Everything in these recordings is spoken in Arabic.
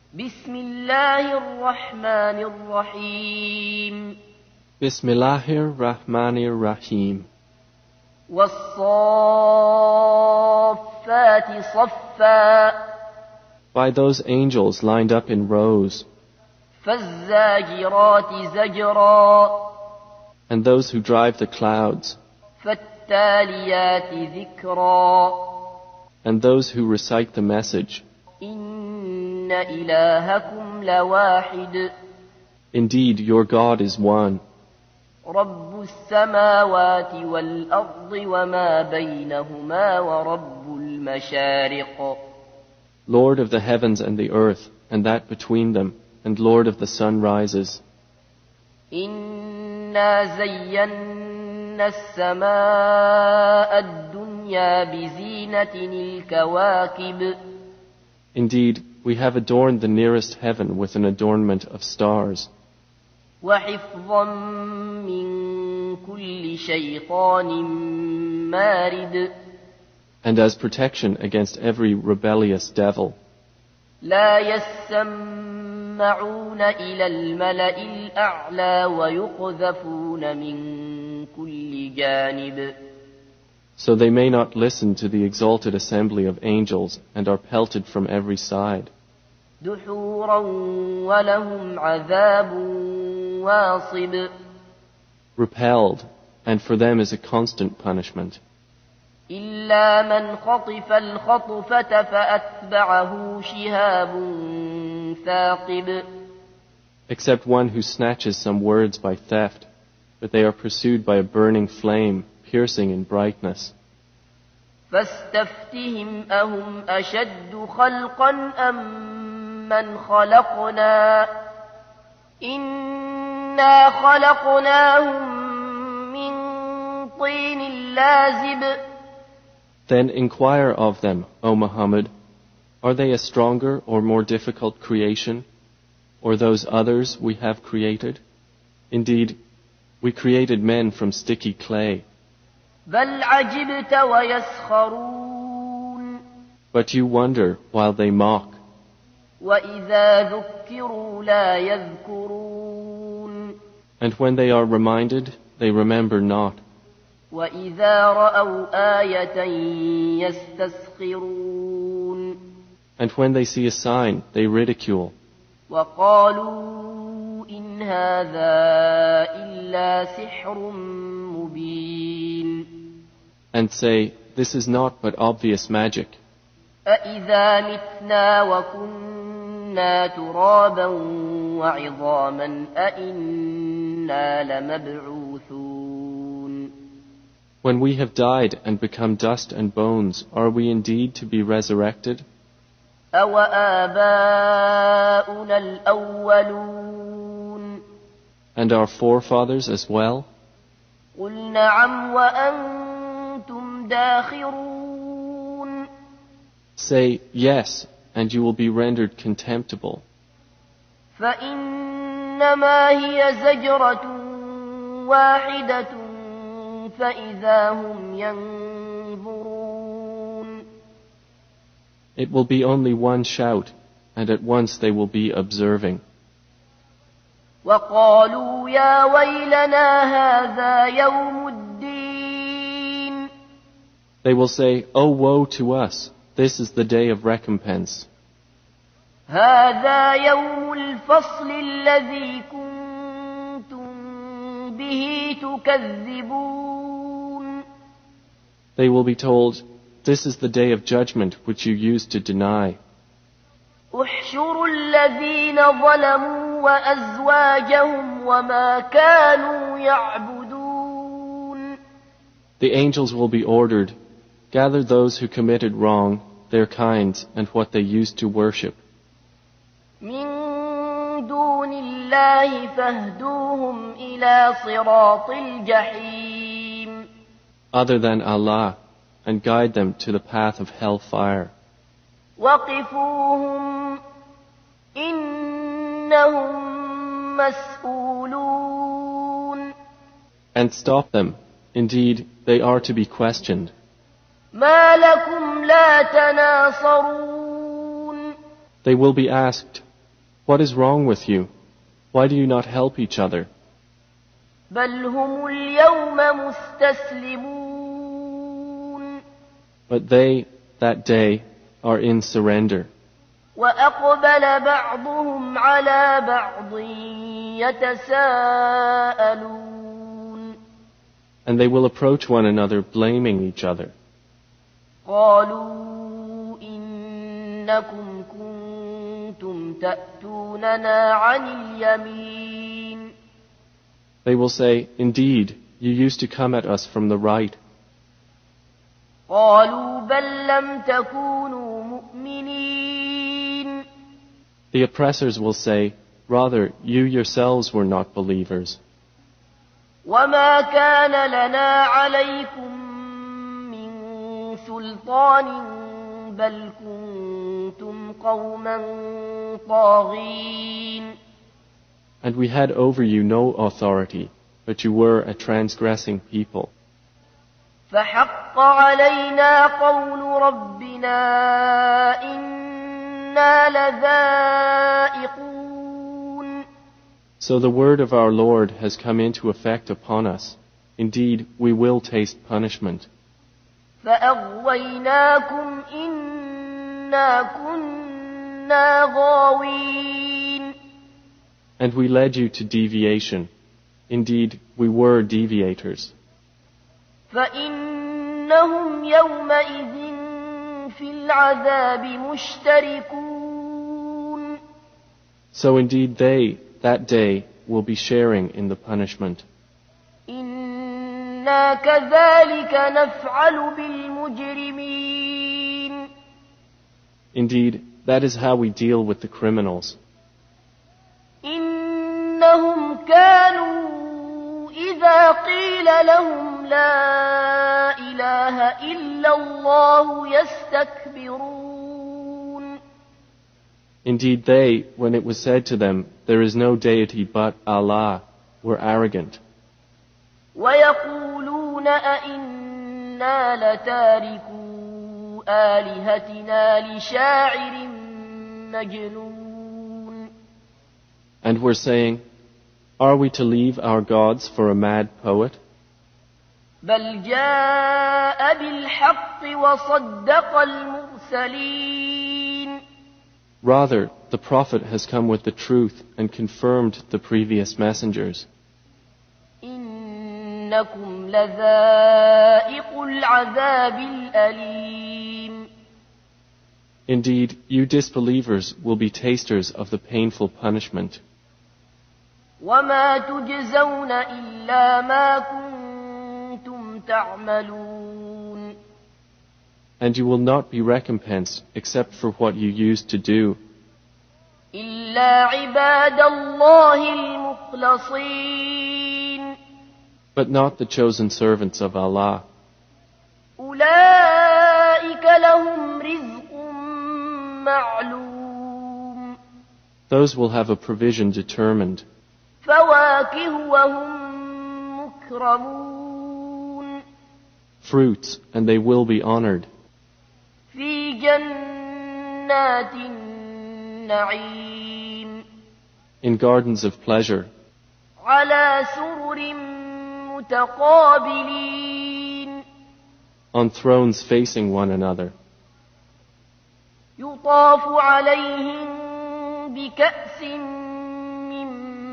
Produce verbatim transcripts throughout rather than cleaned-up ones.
بسم الله الرحمن الرحيم Bismillahir Rahmanir Rahim. والصافات صفا By those angels lined up in rows, فالزاجرات زجرا and those who drive the clouds, فالتاليات ذكرا and those who recite the message. إن إلهكم لواحد Indeed, your God is one, رب السماوات والأرض وما بينهما ورب المشارق Lord of the heavens and the earth, and that between them, and Lord of the sunrises. إنا زينا السماء الدنيا بزينة الكواكب Indeed, we have adorned the nearest heaven with an adornment of stars, وحفظا من كل شيطان مارد and as protection against every rebellious devil. لا يسمعون إلى الملأ الأعلى ويقذفون من كل جانب So they may not listen to the exalted assembly of angels and are pelted from every side. دحورا ولهم عذاب واصب Repelled, and for them is a constant punishment. إلا من خطف الخطفة فأتبعه شهاب ثاقب Except one who snatches some words by theft, but they are pursued by a burning flame, piercing in brightness. فاستفتهم أهم أشد خلقا أم من خلقنا إنا خلقناهم من طين لازب Then inquire of them, O Muhammad, are they a stronger or more difficult creation, or those others we have created? Indeed, we created men from sticky clay. بل عجبت ويسخرون But you wonder while they mock, وإذا ذكروا لا يذكرون and when they are reminded, they remember not. وإذا رأوا آية يستسخرون And when they see a sign, they ridicule, وقالوا إن هذا إلا سحر مبين and say, this is not but obvious magic. أإذا متنا وكنا ترابا وعظاما أإنا لمبعوثون When we have died and become dust and bones, are we indeed to be resurrected? أوآباؤنا الأولون And our forefathers as well? قل نعم وأنتم داخرون Say, yes, and you will be rendered contemptible. فإنما هي زجرة واحدة فإذا هم ينظرون It will be only one shout, and at once they will be observing. وقالوا يا ويلنا هذا يوم الدين They will say, oh woe to us, this is the day of recompense. هذا يوم الفصل الذي كنتم به تكذبون They will be told, this is the day of judgment which you used to deny. احشروا الذين ظلموا وأزواجهم وما كانوا يعبدون The angels will be ordered, gather those who committed wrong, their kinds, and what they used to worship. من دون الله فاهدوهم إلى صراط الجحيم Other than Allah, and guide them to the path of hellfire. وقفوهم إنهم مسؤولون And stop them. Indeed, they are to be questioned. ما لكم لا تناصرون They will be asked, What is wrong with you? Why do you not help each other? بل هم اليوم مستسلمون But they, that day, are in surrender. وأقبل بعضهم على بعض يتساءلون And they will approach one another blaming each other. قالوا إنكم كنتم تأتوننا عن اليمين They will say, Indeed, you used to come at us from the right. قالوا بل لم تكونوا مؤمنين The oppressors will say, Rather, you yourselves were not believers. وما كان لنا عليكم من سلطان بل كنتم قوما طاغين And we had over you no authority, but you were a transgressing people. فحق علينا قول ربنا إنا لذائقون So the word of our Lord has come into effect upon us. Indeed, we will taste punishment. فأغويناكم إنا كنا غاوين And we led you to deviation. Indeed, we were deviators. فإنهم يومئذ في العذاب مشتركون So indeed they, that day, will be sharing in the punishment. إنا كذلك نفعل بالمجرمين Indeed, that is how we deal with the criminals. إنهم كانوا إذا قيل لهم لا إله إلا الله يستكبرون Indeed they, when it was said to them, There is no deity but Allah, were arrogant. ويقولون أئنا لتاركو آلهتنا لشاعر مجنون And were saying, Are we to leave our gods for a mad poet? بل جاء بالحق وصدق المرسلين Rather, the Prophet has come with the truth and confirmed the previous messengers. إنكم لذائق العذاب الأليم Indeed, you disbelievers will be tasters of the painful punishment. وما تجزون إلا ما كنتم تعملون And you will not be recompensed except for what you used to do. إلا عباد الله المخلصين But not the chosen servants of Allah. أولئك لهم رزق معلوم Those will have a provision determined. فواكه وهم مكرمون Fruits, and they will be honored. في جنات النعيم In gardens of pleasure, على سرر متقابلين on thrones facing one another. يطاف عليهم بكأس من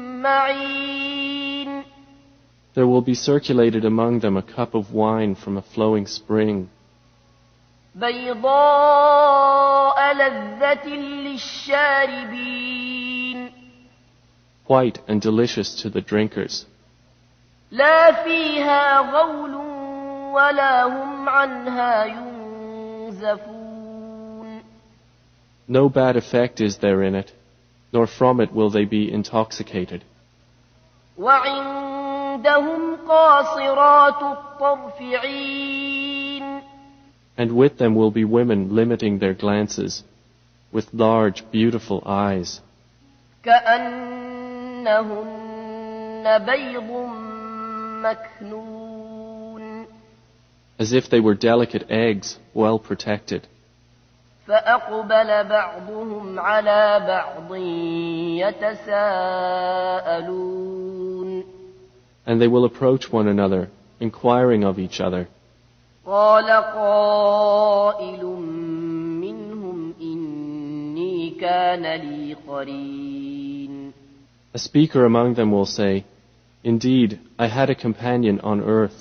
معين There will be circulated among them a cup of wine from a flowing spring, بيضاء لذة للشاربين white and delicious to the drinkers. لا فيها غول ولا هم عنها ينزفون No bad effect is there in it, nor from it will they be intoxicated. وعندهم قاصرات الطرف عين And with them will be women limiting their glances, with large, beautiful eyes, كأنهن بيض مكنون as if they were delicate eggs, well protected. فأقبل بعضهم على بعض يتساءلون. And they will approach one another, inquiring of each other. قال قائل منهم إني كان لي قرين. A speaker among them will say, Indeed, I had a companion on earth.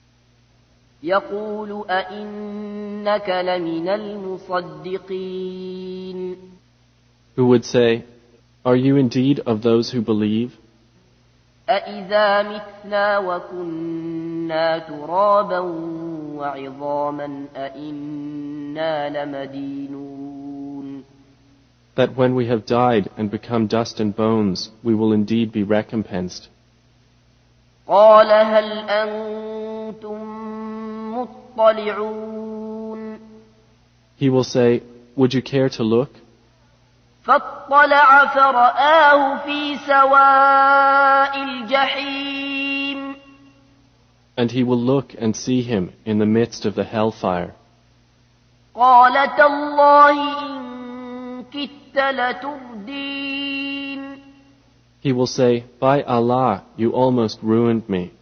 يقول أئنك لمن المصدقين. Who would say, Are you indeed of those who believe? أإذا متنا وكنا ترابا وعظاما أإنا لمدينون. That when we have died and become dust and bones, we will indeed be recompensed. قال هل أنتم مطلعون. He will say, Would you care to look? فاطلع فرآه في سواء الجحيم. And he will look and see him in the midst of the hellfire. قال تالله إن كدت لتردين. He will say, By Allah, you almost ruined me.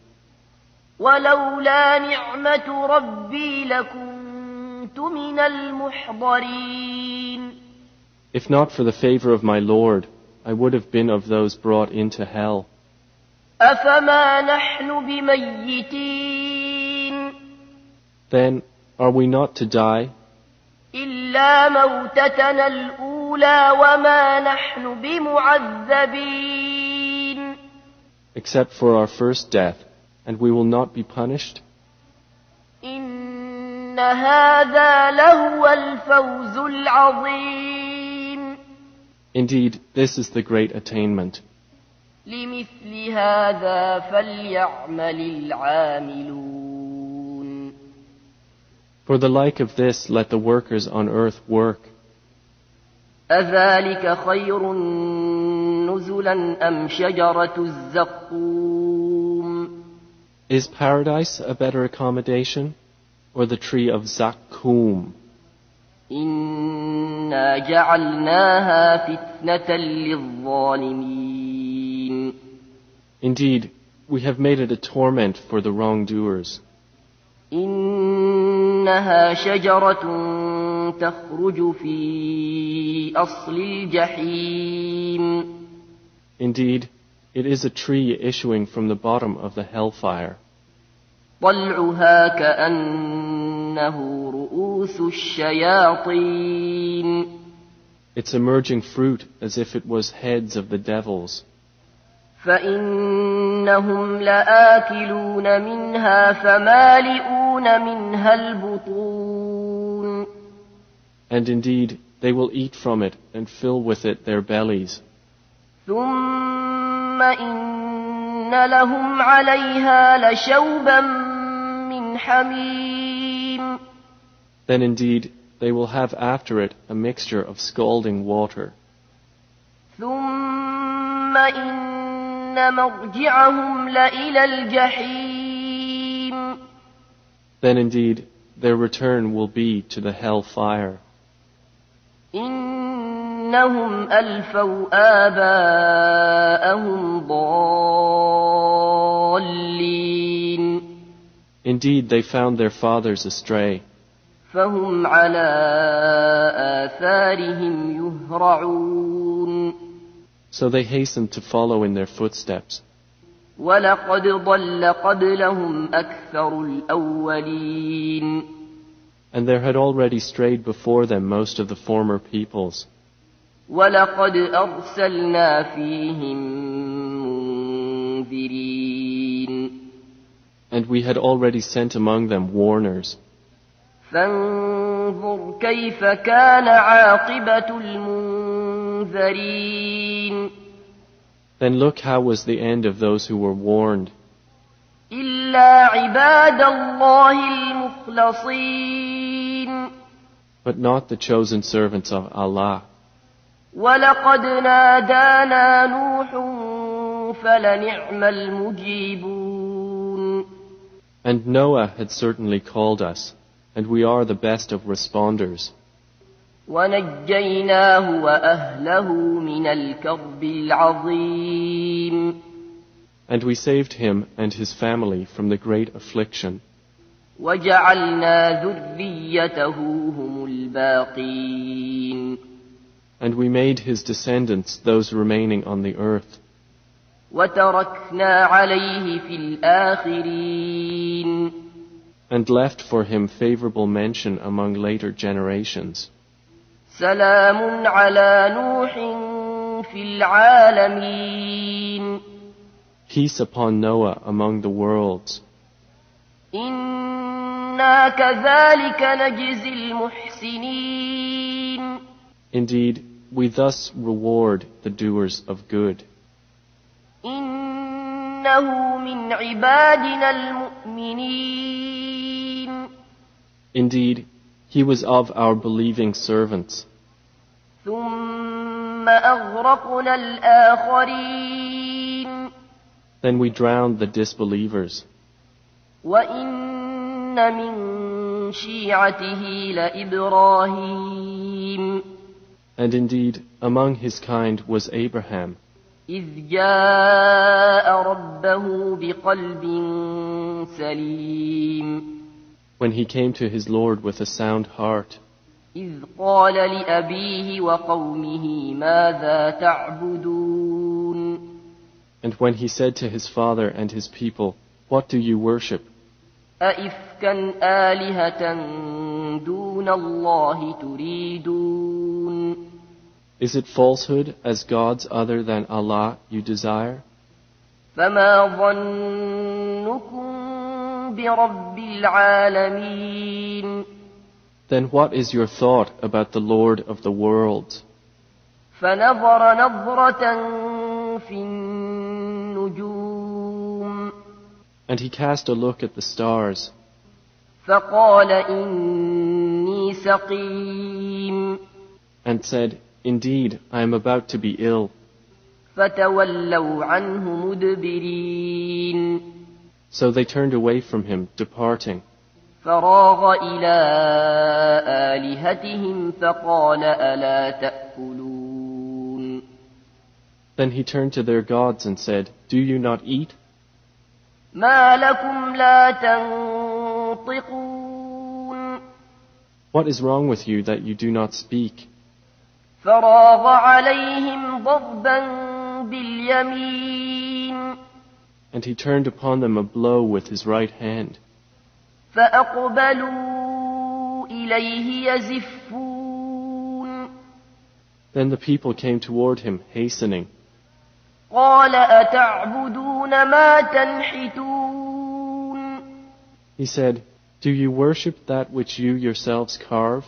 ولولا نعمة ربي لكنت من المحضرين. If not for the favor of my Lord, I would have been of those brought into hell. أفما نحن بميتين. Then, are we not to die? إلا موتتنا الأولى وما نحن بمعذبين. Except for our first death, and we will not be punished? إن هذا لهو الفوز العظيم. Indeed, this is the great attainment. لمثل هذا فليعمل العاملون. For the like of this, let the workers on earth work. أذلك خير نزلا أم شجرة الزقوم. Is paradise a better accommodation, or the tree of Zakkum? إنا جعلناها فتنة للظالمين. Indeed, we have made it a torment for the wrongdoers. إنها شجرة تخرج في أصل الجحيم. Indeed, it is a tree issuing from the bottom of the hellfire. طلعها كأنه رؤوس الشياطين. Its emerging fruit as if it was heads of the devils. فإنهم لآكلون منها فمالئون منها البطون. And indeed, they will eat from it and fill with it their bellies. ثم إن لهم عليها لشوبا من حميم. Then indeed, they will have after it a mixture of scalding water. ثم إن مرجعهم لإلى الجحيم. Then indeed, their return will be to the hell fire. إنهم ألفوا آباءهم ضالين. Indeed, they found their fathers astray. فهم على آثارهم يهرعون. So they hastened to follow in their footsteps. ولقد ضل قبلهم أكثر الأولين. And there had already strayed before them most of the former peoples. وَلَقَدْ أَرْسَلْنَا فِيهِمْ مُنذِرِينَ. And we had already sent among them warners. فَانظُرْ كَيْفَ كَانَ عَاقِبَةُ الْمُنذَرِينَ. Then look how was the end of those who were warned. إِلَّا عِبَادَ اللَّهِ الْمُخْلَصِينَ. But not the chosen servants of Allah. وَلَقَدْ نَادَانَا نُوحٌ فَلَنِعْمَ الْمُجِيبُونَ. And Noah had certainly called us, and we are the best of responders. ونجيناه وأهله من الكرب العظيم. And we saved him and his family from the great affliction. وجعلنا ذريته هم الباقين. And we made his descendants those remaining on the earth. وتركنا عليه في الآخرين. And left for him favorable mention among later generations. سلام على نوح في العالمين. Peace upon Noah among the worlds. إنا كذلك نجزي المحسنين. Indeed, we thus reward the doers of good. إنه من عبادنا المؤمنين. Indeed, he was of our believing servants. ثم أغرقنا الآخرين. Then we drowned the disbelievers. وإن من شيعته لإبراهيم. And indeed, among his kind was Abraham, إذ جاء ربه بقلب سليم. when he came to his Lord with a sound heart, إذ قال لأبيه وقومه ماذا تعبدون. and when he said to his father and his people, "What do you worship? أئفكا آلهة دون الله تريدون. Is it falsehood as gods other than Allah you desire? فما ظنكم برب العالمين. Then what is your thought about the Lord of the worlds?" فنظر نظرة في النجوم. And he cast a look at the stars, فقال إني سقيم. and said, "Indeed, I am about to be ill." فتولوا عنه مدبرين. So they turned away from him, departing. فراغ إلى آلهتهم فقال ألا تأكلون. Then he turned to their gods and said, "Do you not eat? ما لكم لا تنطقون. What is wrong with you that you do not speak?" فراغ عليهم ضربا باليمين. And he turned upon them a blow with his right hand. فأقبلوا إليه يزفون. Then the people came toward him, hastening. قال أتعبدون ما تنحتون. He said, "Do you worship that which you yourselves carve?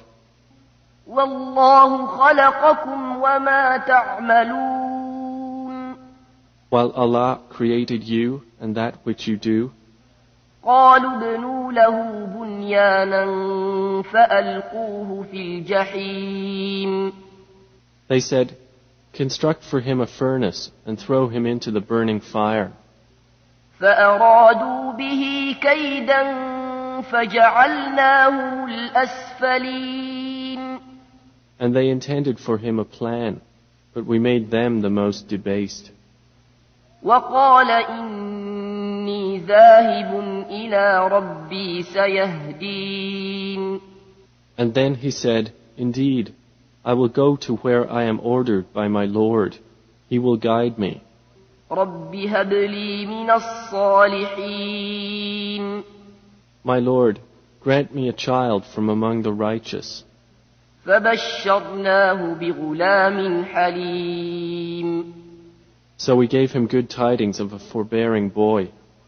والله خلقكم وما تعملون. While Allah created you and that which you do?" قالوا ابنوا له بنيانا فألقوه في الجحيم. They said, "Construct for him a furnace and throw him into the burning fire." فأرادوا به كيدا فجعلناهم الأسفلين. And they intended for him a plan, but we made them the most debased. وقال إني ذاهب إلى ربي سيهدين. And then he said, "Indeed, I will go to where I am ordered by my Lord. He will guide me. رب هب لي من الصالحين. My Lord, grant me a child from among the righteous." فبشرناه بغلام حليم. So we gave him good tidings of a forbearing boy.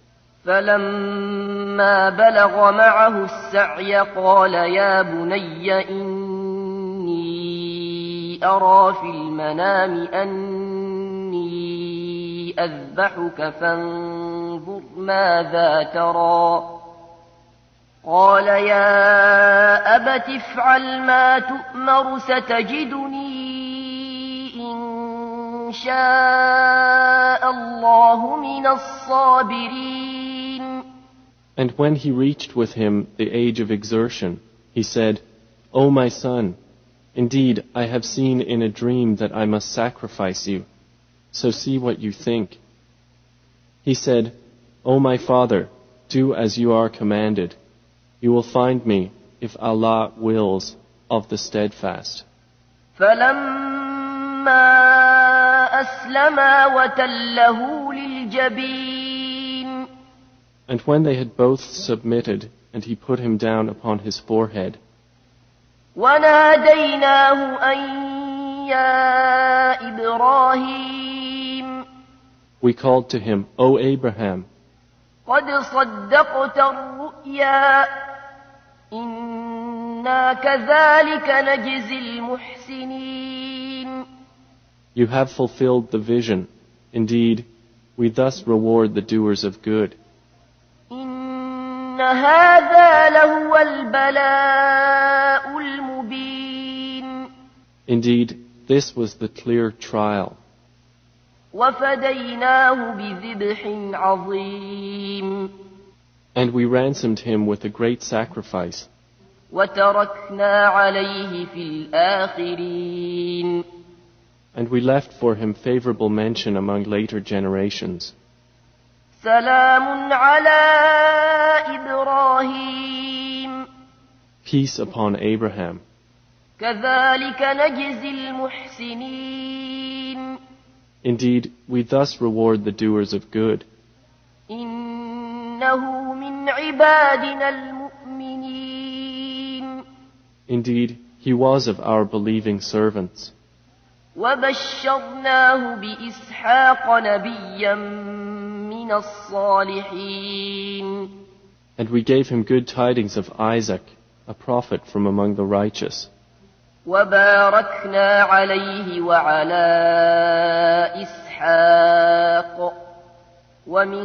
فلما بلغ معه السعي قال يا بني إني أرى في المنام أني أذبحك فانظر ماذا ترى. قال يا أبت افعل ما تؤمر ستجدني إن شاء الله من الصابرين. And when he reached with him the age of exertion, he said, "O my son, Indeed, I have seen in a dream that I must sacrifice you, so see what you think. He said, O my father, do as you are commanded. You will find me, if Allah wills, of the steadfast. فلما أسلما وتله للجبين. And when they had both submitted, and he put him down upon his forehead, وناديناه أن يا إبراهيم. We called to him, O Abraham, قد صدقت الرؤيا إنا كذلك نجزي المحسنين. You have fulfilled the vision. Indeed, we thus reward the doers of good. إن هذا لهو البلاء المبين. Indeed, this was the clear trial. وفديناه بذبح عظيم. And we ransomed him with a great sacrifice. وتركنا عليه في الآخرين. And we left for him favorable mention among later generations. سلام على إبراهيم. Peace upon Abraham. كذلك نجزي المحسنين. Indeed, we thus reward the doers of good. إنه من عبادنا المؤمنين. Indeed, he was of our believing servants. وبشرناه بإسحاق نبيا من الصالحين. And we gave him good tidings of Isaac, a prophet from among the righteous. وباركنا عليه وعلى إسحاق ومن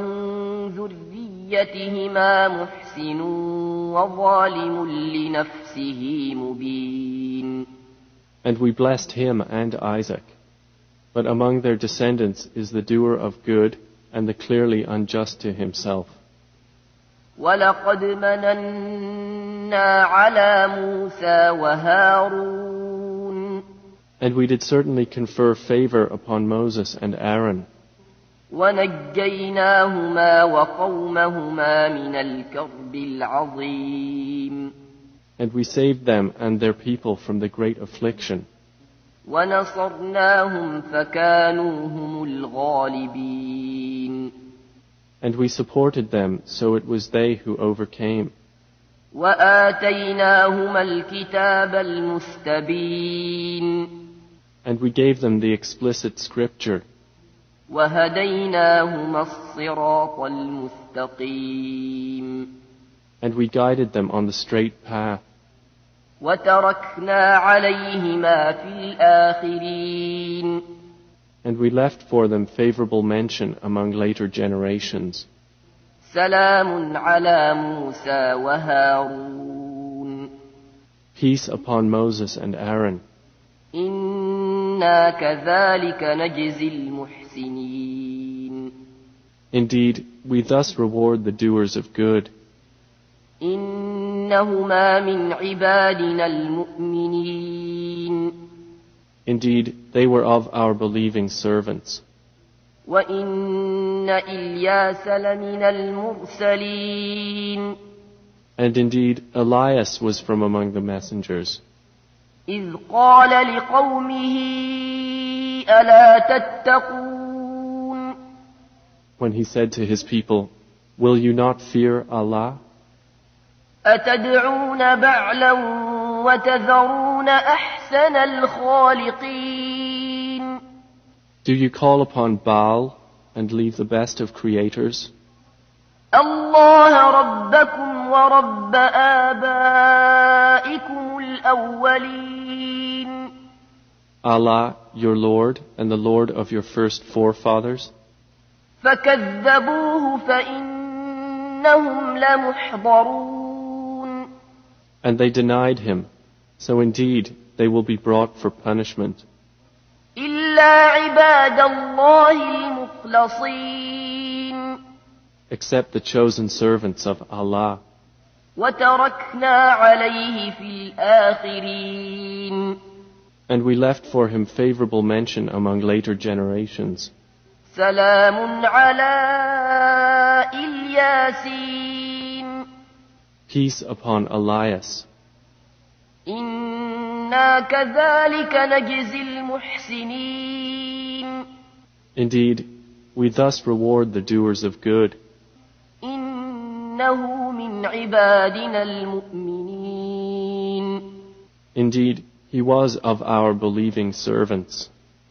ذريتهما محسن وظالم لنفسه مبين. And we blessed him and Isaac. But among their descendants is the doer of good and the clearly unjust to himself. وَلَقَدْ مَنَنَّا عَلَى مُوسَى وَهَارُونَ. And we did certainly confer favor upon Moses and Aaron. وَنَجَّيْنَاهُمَا وَقَوْمَهُمَا مِنَ الْكَرْبِ الْعَظِيمِ. And we saved them and their people from the great affliction. وَنَصَرْنَاهُمْ فَكَانُوا هُمُ الْغَالِبِينَ. And we supported them, so it was they who overcame. وَآتَيْنَاهُمَا الْكِتَابَ الْمُسْتَبِينَ. And we gave them the explicit scripture. وَهَدَيْنَاهُمَا الصِّرَاطَ الْمُسْتَقِيمَ. And we guided them on the straight path. وَتَرَكْنَا عَلَيْهِمَا فِي الْآخِرِينَ. And we left for them favorable mention among later generations. سَلَامٌ عَلَى مُوسَى وَهَارُونَ. Peace upon Moses and Aaron. إِنَّا كَذَلِكَ نَجْزِي الْمُحْسِنِينَ. Indeed, we thus reward the doers of good. إِنَّهُمَا مِنْ عِبَادِنَا الْمُؤْمِنِينَ. Indeed, they were of our believing servants. وَإِنَّ إِلْيَاسَ لَمِنَ الْمُرْسَلِينَ. And indeed, Elias was from among the messengers. إِذْ قَالَ لِقَوْمِهِ أَلَا تَتَّقُونَ. When he said to his people, Will you not fear Allah? أَتَدْعُونَ بَعْلًا وَتَذَرُونَ أَحْسَنَ الْخَالِقِينَ. Do you call upon Baal and leave the best of creators? اللَّهَ رَبَّكُمْ وَرَبَّ آبَائِكُمُ الْأَوَّلِينَ. Allah, your Lord, and the Lord of your first forefathers? فَكَذَّبُوهُ فَإِنَّهُمْ لَمُحْضَرُونَ. And they denied him, so indeed they will be brought for punishment. إِلَّا عِبَادَ اللَّهِ الْمُخْلَصِينَ. Except the chosen servants of Allah. وَتَرَكْنَا عَلَيْهِ فِي الْآخِرِينَ. And we left for him favorable mention among later generations. سلام على الياسين Peace upon Elias. إنا كذلك نجزي المحسنين Indeed, we thus reward the doers of good. إنه من عبادنا المؤمنين Indeed, he was of our believing servants.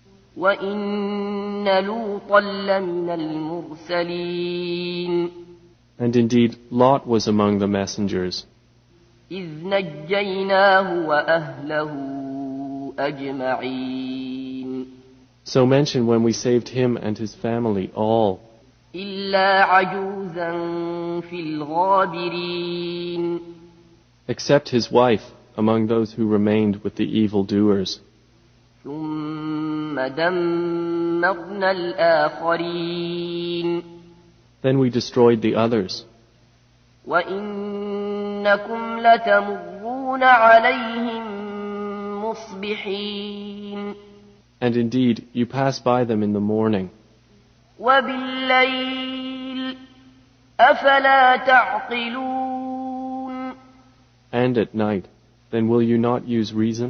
وإن لوطا لمن المرسلين And indeed, Lot was among the messengers. إذ نجيناه وأهله أجمعين So mention when we saved him and his family all, إلا عجوزا في الغابرين except his wife among those who remained with the evildoers. ثم دمرنا الآخرين Then we destroyed the others. وإنكم لتمرون عليهم مصبحين And indeed, you pass by them in the morning. وبالليل أفلا تعقلون And at night. Then will you not use reason?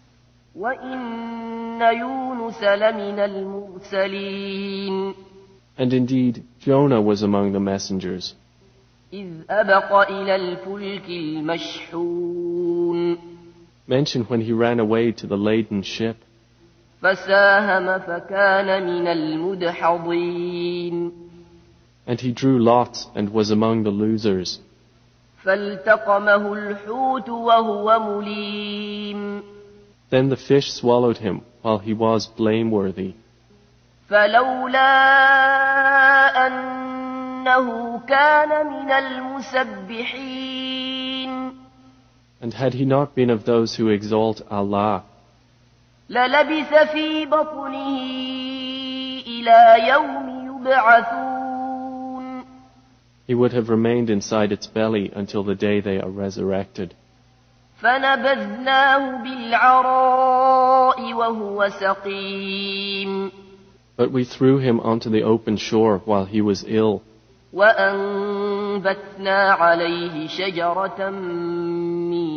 وإن يونس لمن المرسلين And indeed, Jonah was among the messengers. إذ أبق إلى الفلك المشحون Mention when he ran away to the laden ship. فساهم فكان من المدحضين And he drew lots and was among the losers. فالتقمه الحوت وهو مليم Then the fish swallowed him while he was blameworthy. فلولا أنه كان من المسبحين And had he not been of those who exalt Allah, للبث في بطنه إلى يوم يبعثون he would have remained inside its belly until the day they are resurrected. فنبذناه بالعراء وهو سقيم But we threw him onto the open shore while he was ill, وأنبتنا عليه شجرة من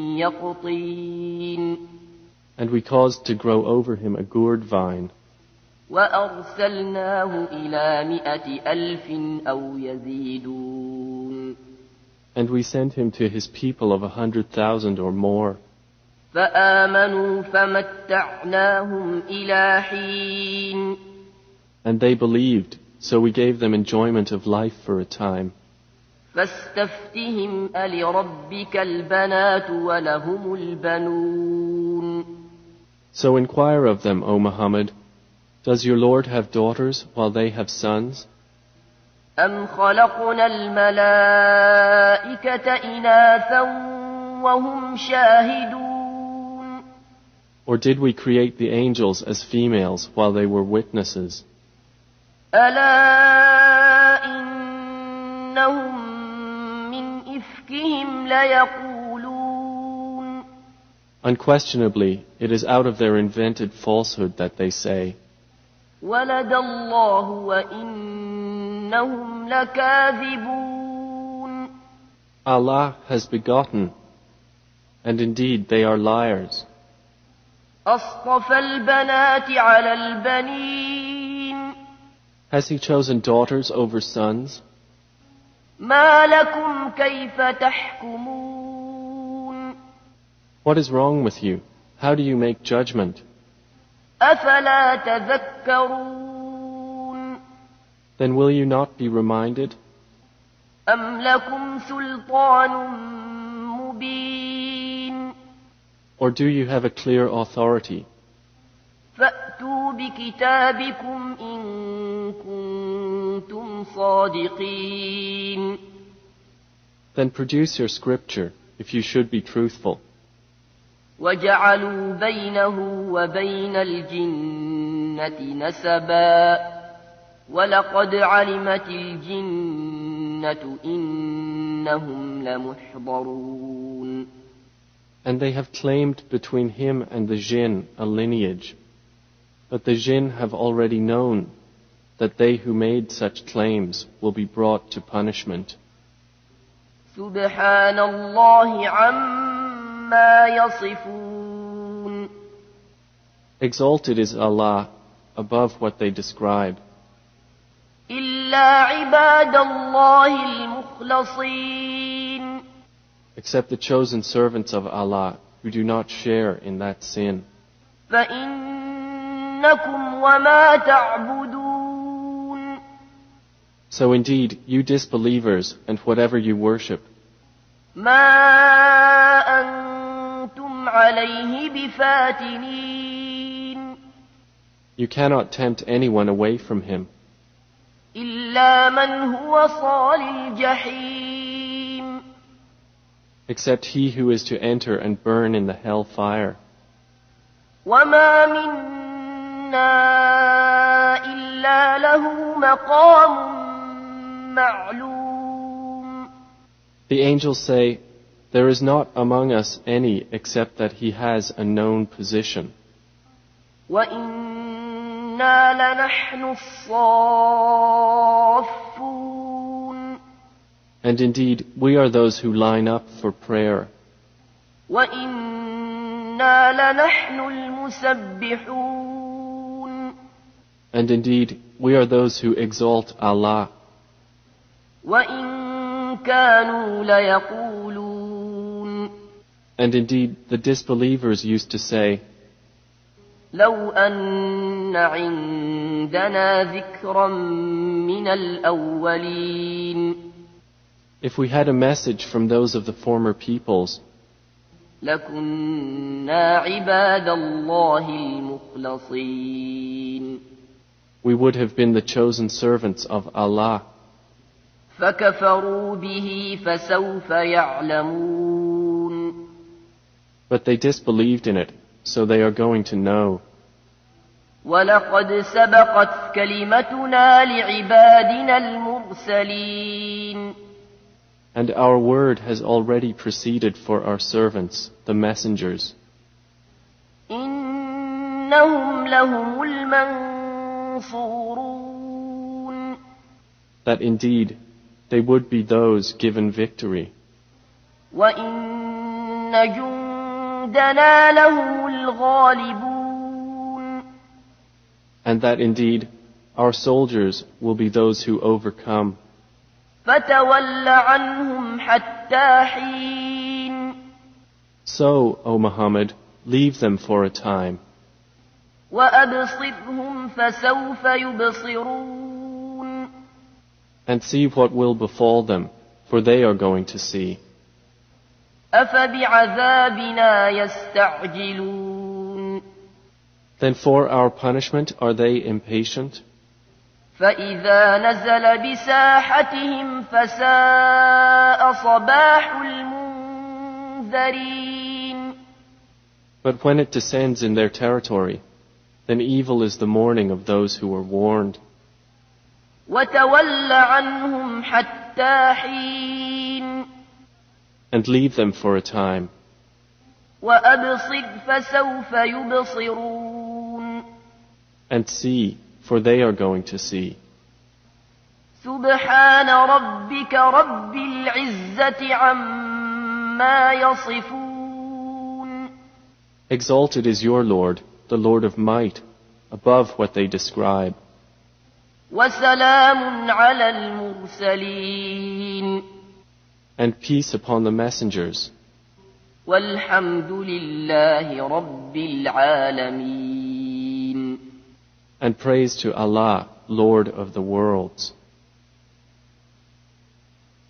يقطين and we caused to grow over him a gourd vine, وأرسلناه إلى مئة ألف أو يزيدون and we sent him to his people of a hundred thousand or more. فآمنوا فمتعناهم إلى حين And they believed, so we gave them enjoyment of life for a time. فاستفتهم ألربك البنات ولهم البنون So inquire of them, O Muhammad, does your Lord have daughters while they have sons? أم خلقنا الملائكة إناثا وهم شاهدون Or did we create the angels as females while they were witnesses? ألا إنهم من إفكهم ليقولون Unquestionably, it is out of their invented falsehood that they say, ولد الله وإنهم لكاذبون Allah has begotten, and indeed they are liars. أصطفى البنات على البنين Has he chosen daughters over sons? ما لكم كيف تحكمون What is wrong with you? How do you make judgment? أفلا تذكرون Then will you not be reminded? أم لكم سلطان مبين Or do you have a clear authority? فأتوا بكتابكم إن كنتم صادقين Then produce your scripture, if you should be truthful. وجعلوا بينه وبين الجنة نسبا ولقد علمت الجنة إنهم لمحضرون And they have claimed between him and the jinn a lineage. But the jinn have already known that they who made such claims will be brought to punishment. سبحان الله عما يصفون. Exalted is Allah above what they describe. إلا عباد الله المخلصين. Except the chosen servants of Allah who do not share in that sin. فإنكم وما تعبدون. So indeed, you disbelievers and whatever you worship, ما أنتم عليه بفاتنين. you cannot tempt anyone away from him, إلا من هو صال الجحيم. except he who is to enter and burn in the hell fire. وما منا إلا له مقام معلوم. The angels say, there is not among us any except that he has a known position. وإنا لنحن الصافون. And indeed, we are those who line up for prayer. وإنا لنحن المسبحون. And indeed, we are those who exalt Allah. وإن كانوا ليقولون. And indeed, the disbelievers used to say, لو أن عندنا ذكرا من الأولين. if we had a message from those of the former peoples, لكنا عباد الله المخلصين. we would have been the chosen servants of Allah. فكفروا به فسوف يعلمون. But they disbelieved in it, so they are going to know. ولقد سبقت كلمتنا لعبادنا المرسلين. And our word has already proceeded for our servants, the messengers. إنهم لهم المنصورون. That indeed, they would be those given victory. وإن جندنا لهم الغالبون. And that indeed, our soldiers will be those who overcome. فتول عنهم حتى حين. So, O Muhammad, leave them for a time. وأبصرهم فسوف يبصرون. And see what will befall them, for they are going to see. أفبعذابنا يستعجلون. Then for our punishment are they impatient? فإذا نزل بساحتهم فساء صباح المنذرين. But when it descends in their territory, then evil is the morning of those who were warned. وتول عنهم حتى حين. And leave them for a time. وأبصر فسوف يبصرون. And see, for they are going to see. سبحان ربك رب العزة عما يصفون. Exalted is your Lord, the Lord of might, above what they describe. وسلام على المرسلين. And peace upon the messengers. والحمد لله رب العالمين. And praise to Allah, Lord of the worlds.